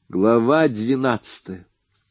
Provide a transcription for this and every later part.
Глава 12.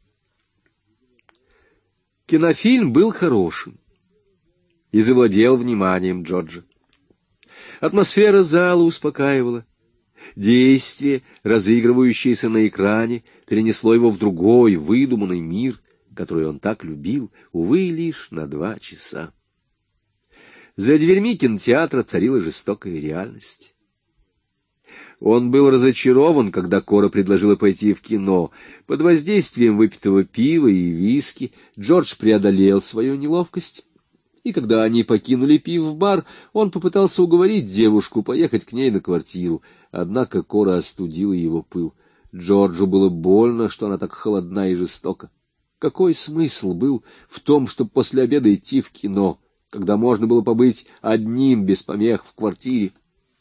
Кинофильм был хорошим и завладел вниманием Джорджа. Атмосфера зала успокаивала. Действие, разыгрывающееся на экране, перенесло его в другой, выдуманный мир, который он так любил, увы, лишь на 2 часа. За дверьми кинотеатра царила жестокая реальность. Он был разочарован, когда Кора предложила пойти в кино. Под воздействием выпитого пива и виски Джордж преодолел свою неловкость. И когда они покинули пив-бар, он попытался уговорить девушку поехать к ней на квартиру. Однако Кора остудила его пыл. Джорджу было больно, что она так холодна и жестока. Какой смысл был в том, чтобы после обеда идти в кино, когда можно было побыть одним без помех в квартире?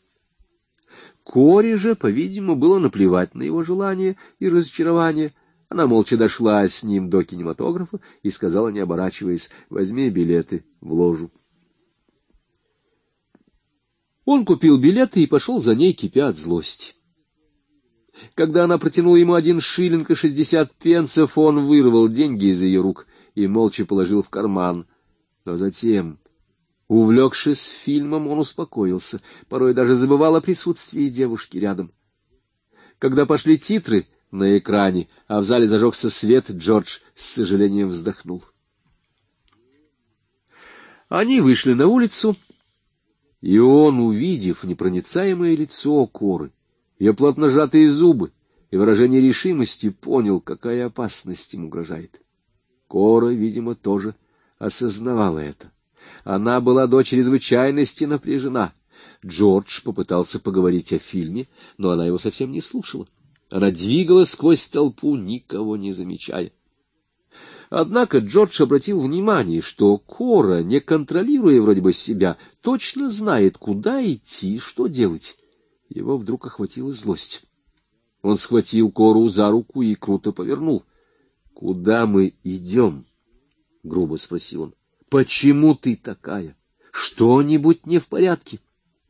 Коре же, по-видимому, было наплевать на его желание и разочарование. Она молча дошла с ним до кинематографа и сказала, не оборачиваясь: «Возьми билеты в ложу». Он купил билеты и пошел за ней, кипя от злости. Когда она протянула ему 1 шиллинг и 60 пенсов, он вырвал деньги из ее рук и молча положил в карман. Но затем, увлекшись фильмом, он успокоился, порой даже забывал о присутствии девушки рядом. Когда пошли титры на экране, а в зале зажегся свет, Джордж с сожалением вздохнул. Они вышли на улицу, и он, увидев непроницаемое лицо Коры, ее плотно сжатые зубы и выражение решимости, понял, какая опасность им угрожает. Кора, видимо, тоже осознавала это. Она была до чрезвычайности напряжена. Джордж попытался поговорить о фильме, но она его совсем не слушала. Она двигалась сквозь толпу, никого не замечая. Однако Джордж обратил внимание, что Кора, не контролируя вроде бы себя, точно знает, куда идти и что делать. Его вдруг охватила злость. Он схватил Кору за руку и круто повернул. — Куда мы идем? — грубо спросил он. — Почему ты такая? Что-нибудь не в порядке?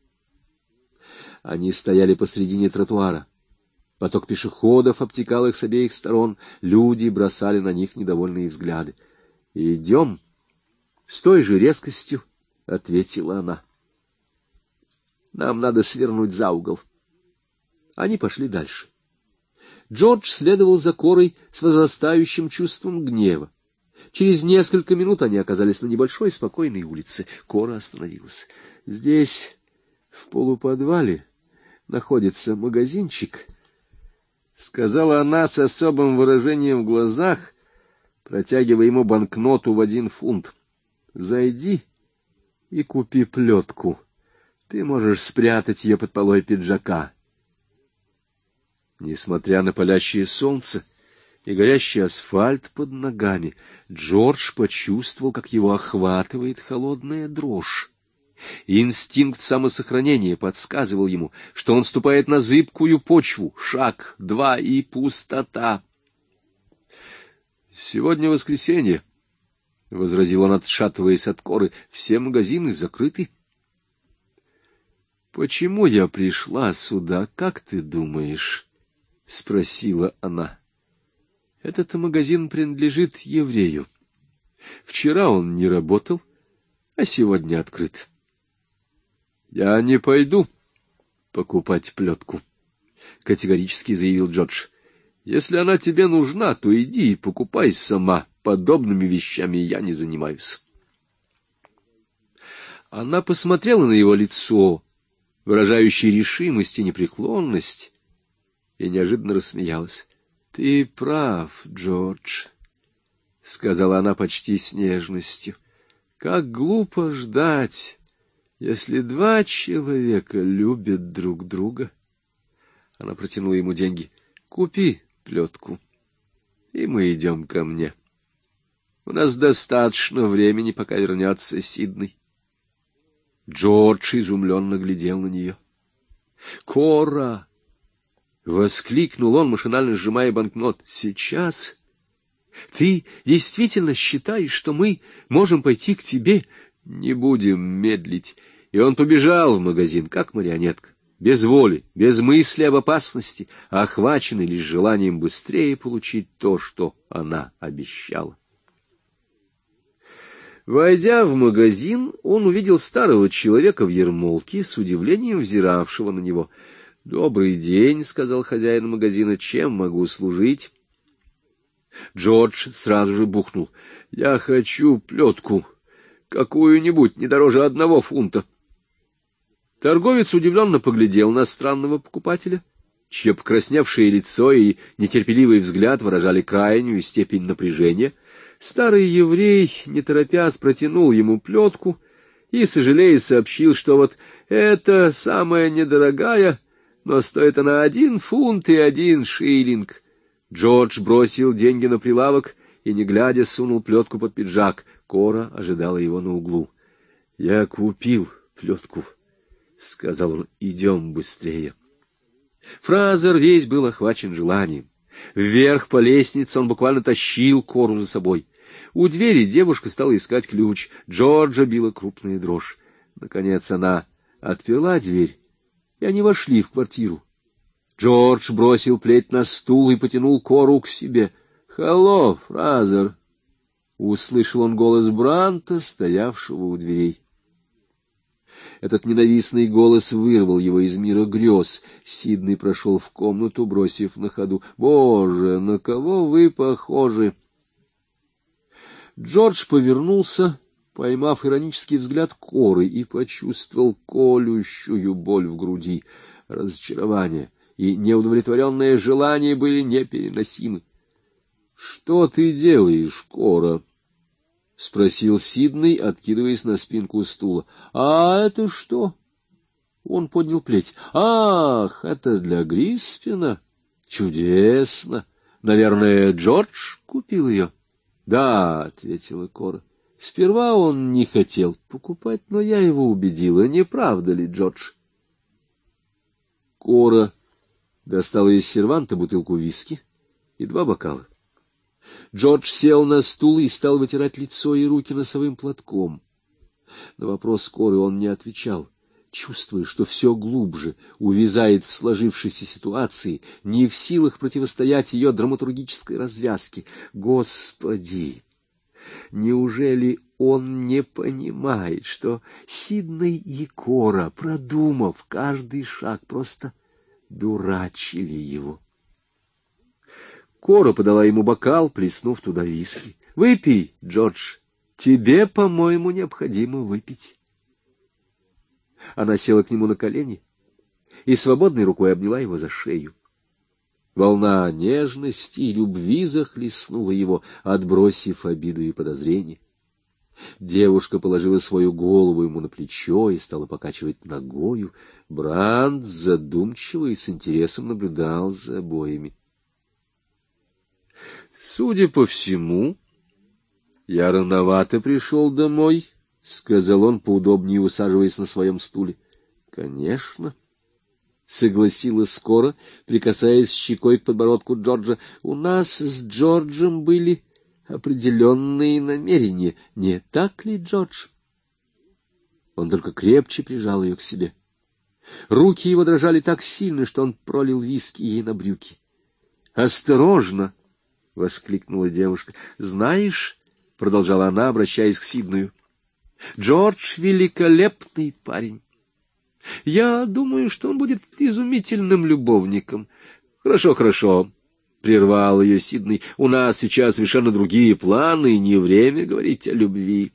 Они стояли посредине тротуара. Поток пешеходов обтекал их с обеих сторон, люди бросали на них недовольные взгляды. — Идем? — С той же резкостью, — ответила она. — Нам надо свернуть за угол. Они пошли дальше. Джордж следовал за Корой с возрастающим чувством гнева. Через несколько минут они оказались на небольшой спокойной улице. Кора остановилась. — Здесь, в полуподвале, находится магазинчик, — сказала она с особым выражением в глазах, протягивая ему банкноту в 1 фунт. — Зайди и купи плетку. Ты можешь спрятать ее под полой пиджака. Несмотря на палящее солнце и горящий асфальт под ногами, Джордж почувствовал, как его охватывает холодная дрожь. Инстинкт самосохранения подсказывал ему, что он ступает на зыбкую почву. Шаг, 2 и пустота. — Сегодня воскресенье, — возразил он, отшатываясь от Коры. — Все магазины закрыты. — Почему я пришла сюда, как ты думаешь? — спросила она. — Этот магазин принадлежит еврею. Вчера он не работал, а сегодня открыт. — Я не пойду покупать плетку, — категорически заявил Джордж. — Если она тебе нужна, то иди и покупай сама. Подобными вещами я не занимаюсь. Она посмотрела на его лицо, выражающее решимость и непреклонность, и неожиданно рассмеялась. — Ты прав, Джордж, — сказала она почти с нежностью. — Как глупо ждать, если 2 человека любят друг друга. Она протянула ему деньги. — Купи плетку, и мы идем ко мне. У нас достаточно времени, пока вернется Сидней. Джордж изумленно глядел на нее. — Кора! — воскликнул он, машинально сжимая банкнот. — Сейчас? Ты действительно считаешь, что мы можем пойти к тебе? Не будем медлить. И он побежал в магазин, как марионетка. без воли, без мысли об опасности, охваченный лишь желанием быстрее получить то, что она обещала. Войдя в магазин, он увидел старого человека в ермолке, с удивлением взиравшего на него. — Добрый день, — сказал хозяин магазина, — чем могу служить? Джордж сразу же бухнул. — Я хочу плетку, какую-нибудь, не дороже 1 фунта. Торговец удивленно поглядел на странного покупателя, чье покрасневшее лицо и нетерпеливый взгляд выражали крайнюю степень напряжения. Старый еврей, не торопясь, протянул ему плетку и, сожалея, сообщил, что вот это самая недорогая, но стоит она 1 фунт и 1 шиллинг. Джордж бросил деньги на прилавок и, не глядя, сунул плетку под пиджак. Кора ожидала его на углу. — Я купил плетку, — сказал он, — идем быстрее. Фразер весь был охвачен желанием. Вверх по лестнице он буквально тащил Кору за собой. У двери девушка стала искать ключ. Джорджа била крупная дрожь. Наконец она отперла дверь, и они вошли в квартиру. Джордж бросил плеть на стул и потянул Кору к себе. — Hello, Фразер! — услышал он голос Бранта, стоявшего у дверей. Этот ненавистный голос вырвал его из мира грез. Сидней прошел в комнату, бросив на ходу: — Боже, на кого вы похожи! Джордж повернулся, поймав иронический взгляд Коры, и почувствовал колющую боль в груди. Разочарование и неудовлетворенное желание были непереносимы. — Что ты делаешь, Кора? — спросил Сидней, откидываясь на спинку стула. — А это что? Он поднял плеть. — Ах, это для Гриспина? Чудесно! Наверное, Джордж купил ее? — Да, — ответила Кора. — Сперва он не хотел покупать, но я его убедила. Не правда ли, Джордж? Кора достала из серванта бутылку виски и 2 бокала. Джордж сел на стул и стал вытирать лицо и руки носовым платком. На вопрос Коры он не отвечал, чувствуя, что все глубже увязает в сложившейся ситуации, не в силах противостоять ее драматургической развязке. Господи! Неужели он не понимает, что Сидней и Кора, продумав каждый шаг, просто дурачили его? Кора подала ему бокал, плеснув туда виски. — Выпей, Джордж, тебе, по-моему, необходимо выпить. Она села к нему на колени и свободной рукой обняла его за шею. Волна нежности и любви захлестнула его, отбросив обиду и подозрение. Девушка положила свою голову ему на плечо и стала покачивать ногою. Брандт задумчиво и с интересом наблюдал за обоими. — Судя по всему, я рановато пришел домой, — сказал он, поудобнее усаживаясь на своем стуле. — Конечно, — согласилась Кора, прикасаясь щекой к подбородку Джорджа. — У нас с Джорджем были определенные намерения, не так ли, Джордж? Он только крепче прижал ее к себе. Руки его дрожали так сильно, что он пролил виски ей на брюки. — Осторожно! — воскликнула девушка. — Знаешь, — продолжала она, обращаясь к Сиднею, — Джордж — великолепный парень. Я думаю, что он будет изумительным любовником. — Хорошо, хорошо, — прервал ее Сидней. — У нас сейчас совершенно другие планы, и не время говорить о любви.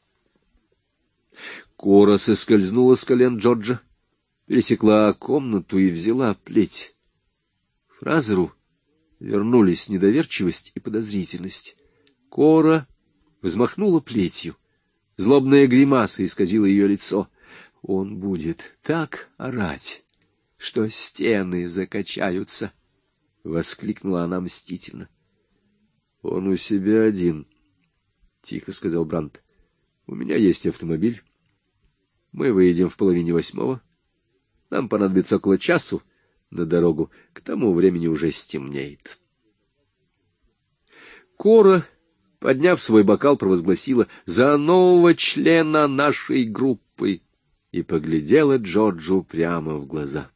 Кора соскользнула с колен Джорджа, пересекла комнату и взяла плеть. Фразеру вернулись недоверчивость и подозрительность. Кора взмахнула плетью. Злобная гримаса исказила ее лицо. Он будет так орать, что стены закачаются, — воскликнула она мстительно. — Он у себя один, — тихо сказал Брандт. — У меня есть автомобиль. Мы выедем в 7:30. Нам понадобится около часу на дорогу. К тому времени уже стемнеет. Кора, подняв свой бокал, провозгласила: «За нового члена нашей группы!» и поглядела Джорджу прямо в глаза.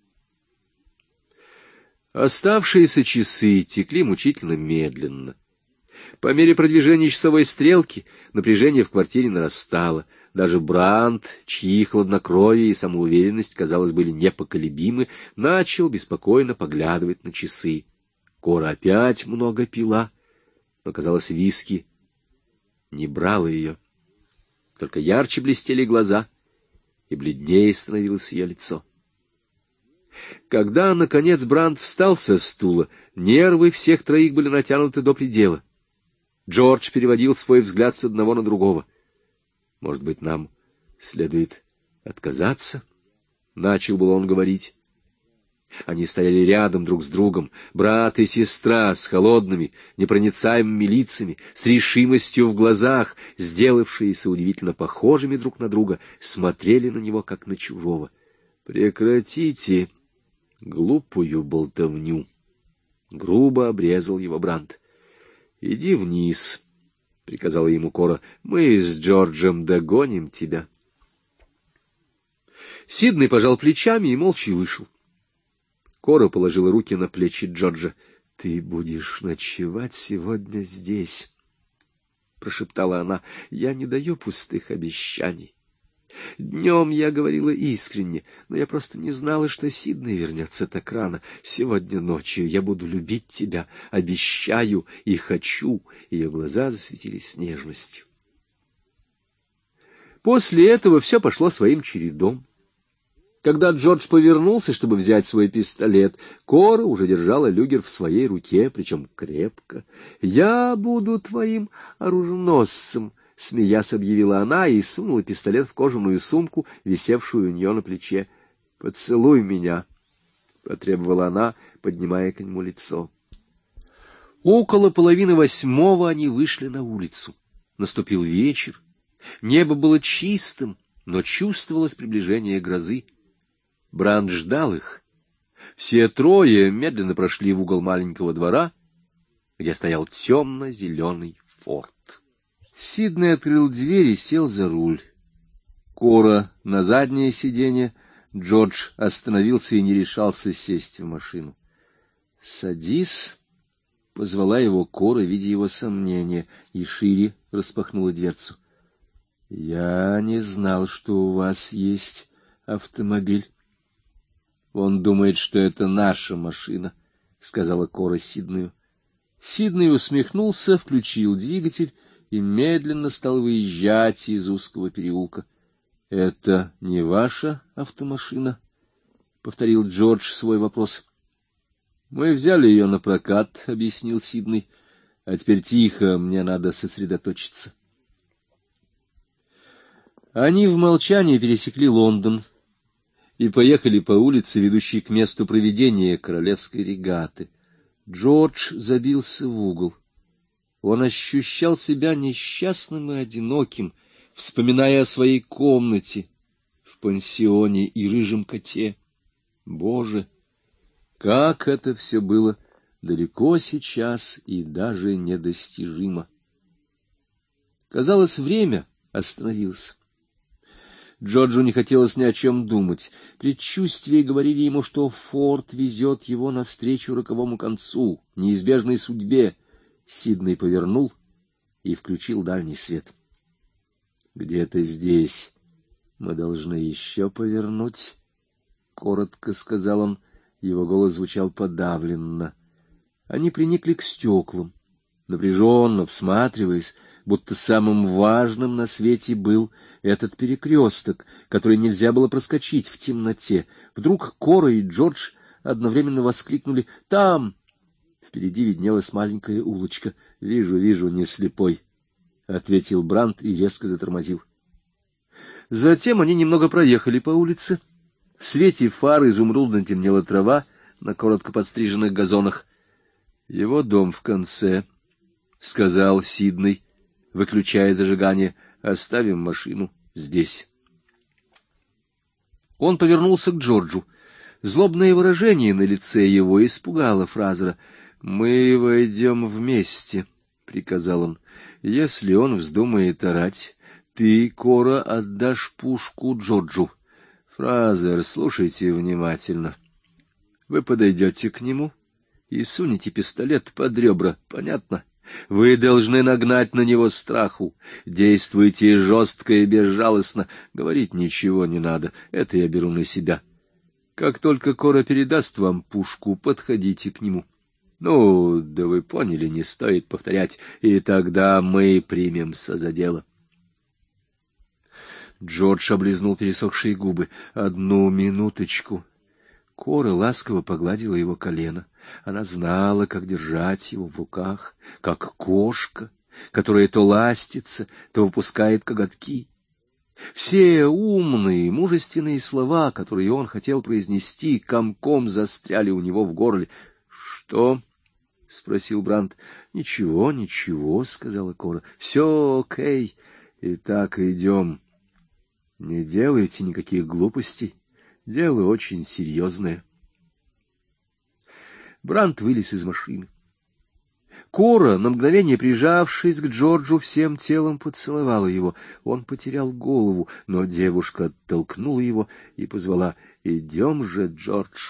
Оставшиеся часы текли мучительно медленно. По мере продвижения часовой стрелки напряжение в квартире нарастало. Даже Брандт, чьи хладнокровие и самоуверенность, казалось, были непоколебимы, начал беспокойно поглядывать на часы. Кора опять много пила, но, казалось, виски не брало ее. Только ярче блестели глаза, и бледнее становилось ее лицо. Когда, наконец, Брандт встал со стула, нервы всех троих были натянуты до предела. Джордж переводил свой взгляд с одного на другого. «Может быть, нам следует отказаться?» — начал было он говорить. Они стояли рядом друг с другом, брат и сестра, с холодными, непроницаемыми лицами, с решимостью в глазах, сделавшиеся удивительно похожими друг на друга, смотрели на него, как на чужого. «Прекратите глупую болтовню!» — грубо обрезал его Брандт. «Иди вниз», — приказала ему Кора, — «мы с Джорджем догоним тебя». Сидней пожал плечами и молча вышел. Кора положила руки на плечи Джорджа. — Ты будешь ночевать сегодня здесь, — прошептала она. — Я не даю пустых обещаний. Днем я говорила искренне, но я просто не знала, что Сидней вернется так рано. Сегодня ночью я буду любить тебя, обещаю и хочу. Ее глаза засветились нежностью. После этого все пошло своим чередом. Когда Джордж повернулся, чтобы взять свой пистолет, Кора уже держала люгер в своей руке, причем крепко. «Я буду твоим оруженосцем», — смеясь объявила она и сунула пистолет в кожаную сумку, висевшую у нее на плече. «Поцелуй меня», — потребовала она, поднимая к нему лицо. Около 7:30 они вышли на улицу. Наступил вечер. Небо было чистым, но чувствовалось приближение грозы. Брандт ждал их. Все трое медленно прошли в угол маленького двора, где стоял темно-зеленый форт. Сидней открыл дверь и сел за руль. Кора на заднее сиденье, Джордж остановился и не решался сесть в машину. — Садись, — позвала его Кора, видя его сомнения, и шире распахнула дверцу. — Я не знал, что у вас есть автомобиль. — Он думает, что это наша машина, — сказала Кора Сиднею. Сидней усмехнулся, включил двигатель и медленно стал выезжать из узкого переулка. — Это не ваша автомашина? — повторил Джордж свой вопрос. — Мы взяли ее на прокат, — объяснил Сидней. — А теперь тихо, мне надо сосредоточиться. Они в молчании пересекли Лондон и поехали по улице, ведущей к месту проведения королевской регаты. Джордж забился в угол. Он ощущал себя несчастным и одиноким, вспоминая о своей комнате в пансионе и рыжем коте. Боже, как это все было далеко сейчас и даже недостижимо! Казалось, время остановилось. Джорджу не хотелось ни о чем думать. Предчувствия говорили ему, что форт везет его навстречу роковому концу, неизбежной судьбе. Сидней повернул и включил дальний свет. — Где-то здесь мы должны еще повернуть, — коротко сказал он. Его голос звучал подавленно. Они приникли к стеклам, напряженно всматриваясь, будто самым важным на свете был этот перекресток, который нельзя было проскочить в темноте. Вдруг Кора и Джордж одновременно воскликнули: «Там!» Впереди виднелась маленькая улочка. «Вижу, вижу, не слепой», — ответил Брандт и резко затормозил. Затем они немного проехали по улице. В свете фар изумрудно темнела трава на коротко подстриженных газонах. «Его дом в конце», — сказал Сидней, выключая зажигание. — Оставим машину здесь. Он повернулся к Джорджу. Злобное выражение на лице его испугало Фразера. — Мы войдем вместе, — приказал он. — Если он вздумает орать, ты, Кора, отдашь пушку Джорджу. Фразер, слушайте внимательно. Вы подойдете к нему и сунете пистолет под ребра, понятно? Вы должны нагнать на него страху. Действуйте жестко и безжалостно. Говорить ничего не надо, это я беру на себя. Как только Кора передаст вам пушку, подходите к нему. Ну, да вы поняли, не стоит повторять, и тогда мы примемся за дело. Джордж облизнул пересохшие губы. «Одну минуточку». Кора ласково погладила его колено. Она знала, как держать его в руках, как кошка, которая то ластится, то выпускает коготки. Все умные, мужественные слова, которые он хотел произнести, комком застряли у него в горле. — Что? — спросил Брандт. — Ничего, ничего, — сказала Кора. — Все окей. Итак, идем. Не делайте никаких глупостей. Дело очень серьезное. Брандт вылез из машины. Кора, на мгновение прижавшись к Джорджу, всем телом поцеловала его. Он потерял голову, но девушка оттолкнула его и позвала: «Идем же, Джордж».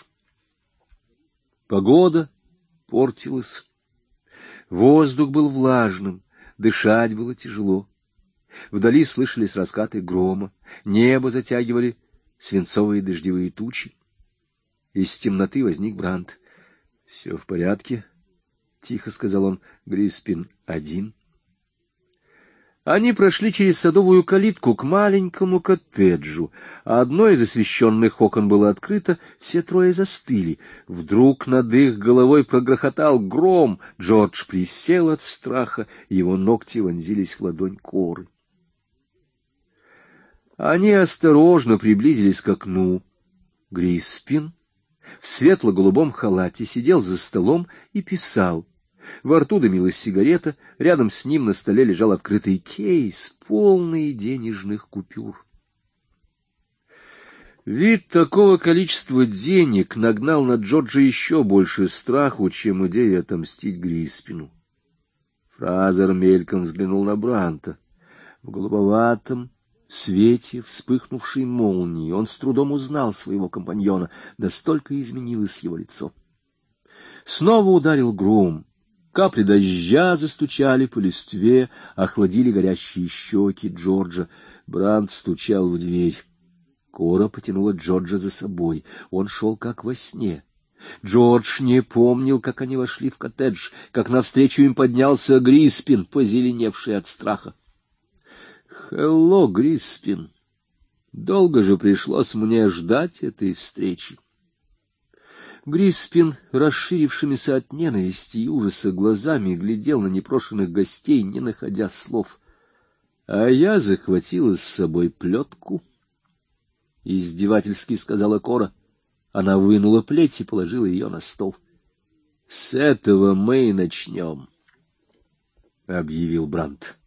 Погода портилась. Воздух был влажным, дышать было тяжело. Вдали слышались раскаты грома, небо затягивали свинцовые дождевые тучи. Из темноты возник Брандт. — Все в порядке? — тихо сказал он. — Гриспин один. Они прошли через садовую калитку к маленькому коттеджу. Одно из освещенных окон было открыто, все трое застыли. Вдруг над их головой прогрохотал гром. Джордж присел от страха, его ногти вонзились в ладонь Коры. Они осторожно приблизились к окну. Гриспин в светло-голубом халате сидел за столом и писал. Во рту дымилась сигарета, рядом с ним на столе лежал открытый кейс, полный денежных купюр. Вид такого количества денег нагнал на Джорджа еще больше страху, чем идея отомстить Гриспину. Фразер мельком взглянул на Брандта. В голубоватом свете вспыхнувшей молнии он с трудом узнал своего компаньона, настолько изменилось его лицо. Снова ударил гром. Капли дождя застучали по листве, охладили горящие щеки Джорджа. Брандт стучал в дверь. Кора потянула Джорджа за собой. Он шел как во сне. Джордж не помнил, как они вошли в коттедж, как навстречу им поднялся Гриспин, позеленевший от страха. «Хелло, Гриспин! Долго же пришлось мне ждать этой встречи». Гриспин, расширившимися от ненависти и ужаса глазами, глядел на непрошенных гостей, не находя слов. — А я захватила с собой плетку, — издевательски сказала Кора. Она вынула плеть и положила ее на стол. — С этого мы и начнем, — объявил Брандт.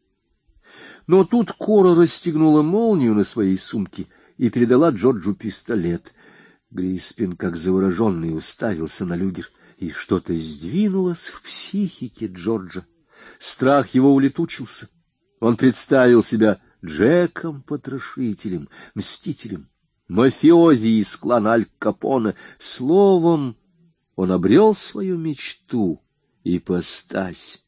Но тут Кора расстегнула молнию на своей сумке и передала Джорджу пистолет. Гриспин, как завороженный, уставился на люгер, и что-то сдвинулось в психике Джорджа. Страх его улетучился. Он представил себя Джеком-потрошителем, мстителем, мафиози из клана Аль Капоне. Словом, он обрел свою мечту, ипостась.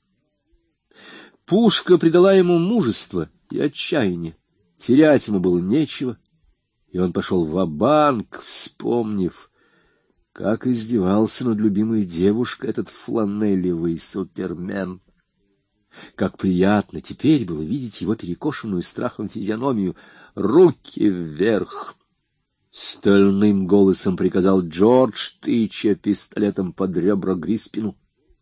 Пушка придала ему мужество и отчаяние. Терять ему было нечего. И он пошел ва-банк, вспомнив, как издевался над любимой девушкой этот фланелевый супермен. Как приятно теперь было видеть его перекошенную страхом физиономию. «Руки вверх!» — стальным голосом приказал Джордж, тыча пистолетом под ребра Гриспину.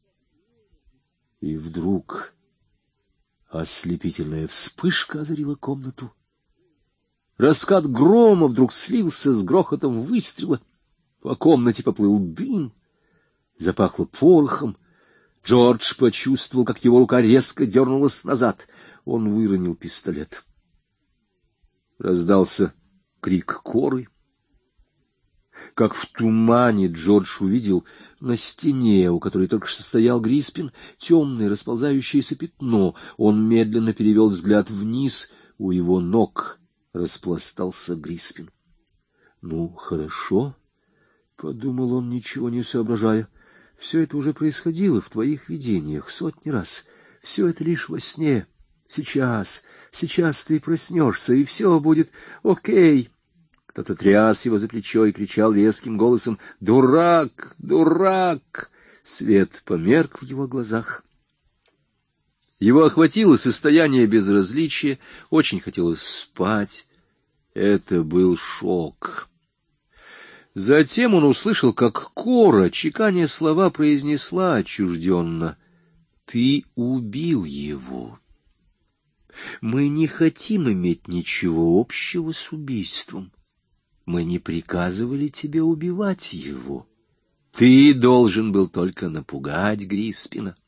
И вдруг ослепительная вспышка озарила комнату. Раскат грома вдруг слился с грохотом выстрела. По комнате поплыл дым, запахло порохом. Джордж почувствовал, как его рука резко дернулась назад. Он выронил пистолет. Раздался крик Коры. Как в тумане Джордж увидел на стене, у которой только что стоял Гриспин, темное расползающееся пятно. Он медленно перевел взгляд вниз. У его ног распластался Гриспин. — Ну, хорошо, — подумал он, ничего не соображая. — Все это уже происходило в твоих видениях сотни раз. Все это лишь во сне. Сейчас ты проснешься, и все будет окей. Кто-то тряс его за плечо и кричал резким голосом: «Дурак! Дурак!» Свет померк в его глазах. Его охватило состояние безразличия, очень хотелось спать. Это был шок. Затем он услышал, как Кора, чеканя слова, произнесла отчужденно: «Ты убил его. Мы не хотим иметь ничего общего с убийством. Мы не приказывали тебе убивать его. Ты должен был только напугать Гриспина».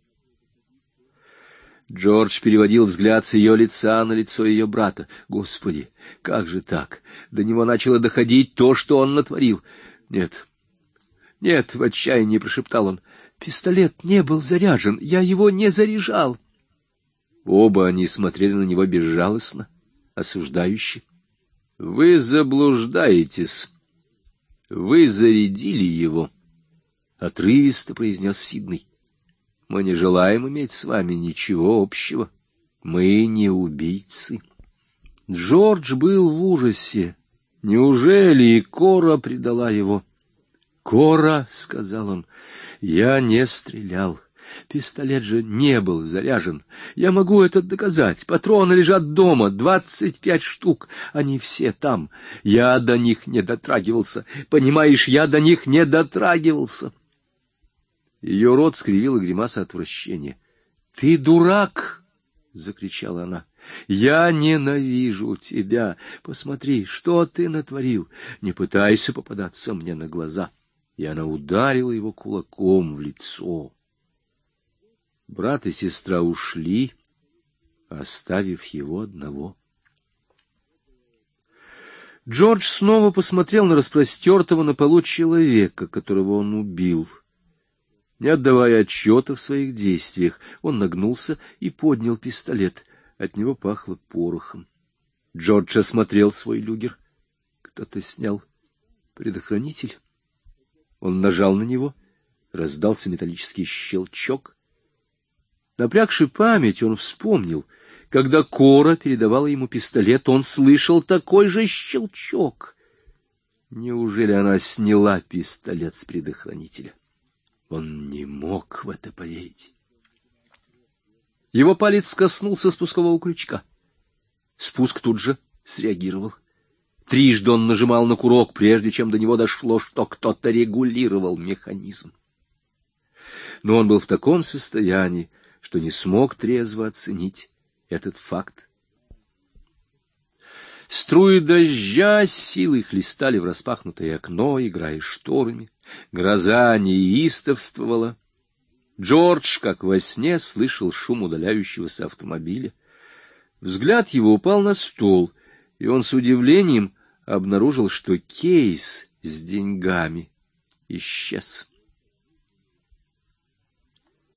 Джордж переводил взгляд с ее лица на лицо ее брата. Господи, как же так? До него начало доходить то, что он натворил. Нет, в отчаянии прошептал он. Пистолет не был заряжен, я его не заряжал. Оба они смотрели на него безжалостно, осуждающе. — Вы заблуждаетесь. Вы зарядили его, — отрывисто произнес Сидней. — Мы не желаем иметь с вами ничего общего. Мы не убийцы. Джордж был в ужасе. Неужели и Кора предала его? — Кора, — сказал он, — я не стрелял. Пистолет же не был заряжен. Я могу это доказать. Патроны лежат дома, 25 штук. Они все там. Я до них не дотрагивался. Понимаешь, я до них не дотрагивался. Ее рот скривила гримаса отвращения. — Ты дурак! — закричала она. — Я ненавижу тебя. Посмотри, что ты натворил. Не пытайся попадаться мне на глаза. И она ударила его кулаком в лицо. Брат и сестра ушли, оставив его одного. Джордж снова посмотрел на распростертого на полу человека, которого он убил. Не отдавая отчета в своих действиях, он нагнулся и поднял пистолет. От него пахло порохом. Джордж осмотрел свой люгер. Кто-то снял предохранитель. Он нажал на него. Раздался металлический щелчок. Напрягши память, он вспомнил, когда Кора передавала ему пистолет, он слышал такой же щелчок. Неужели она сняла пистолет с предохранителя? Он не мог в это поверить. Его палец коснулся спускового крючка. Спуск тут же среагировал. Трижды он нажимал на курок, прежде чем до него дошло, что кто-то регулировал механизм. Но он был в таком состоянии, что не смог трезво оценить этот факт. Струи дождя с силой хлестали в распахнутое окно, играя шторами. Гроза неистовствовала. Джордж, как во сне, слышал шум удаляющегося автомобиля. Взгляд его упал на стол, и он с удивлением обнаружил, что кейс с деньгами исчез.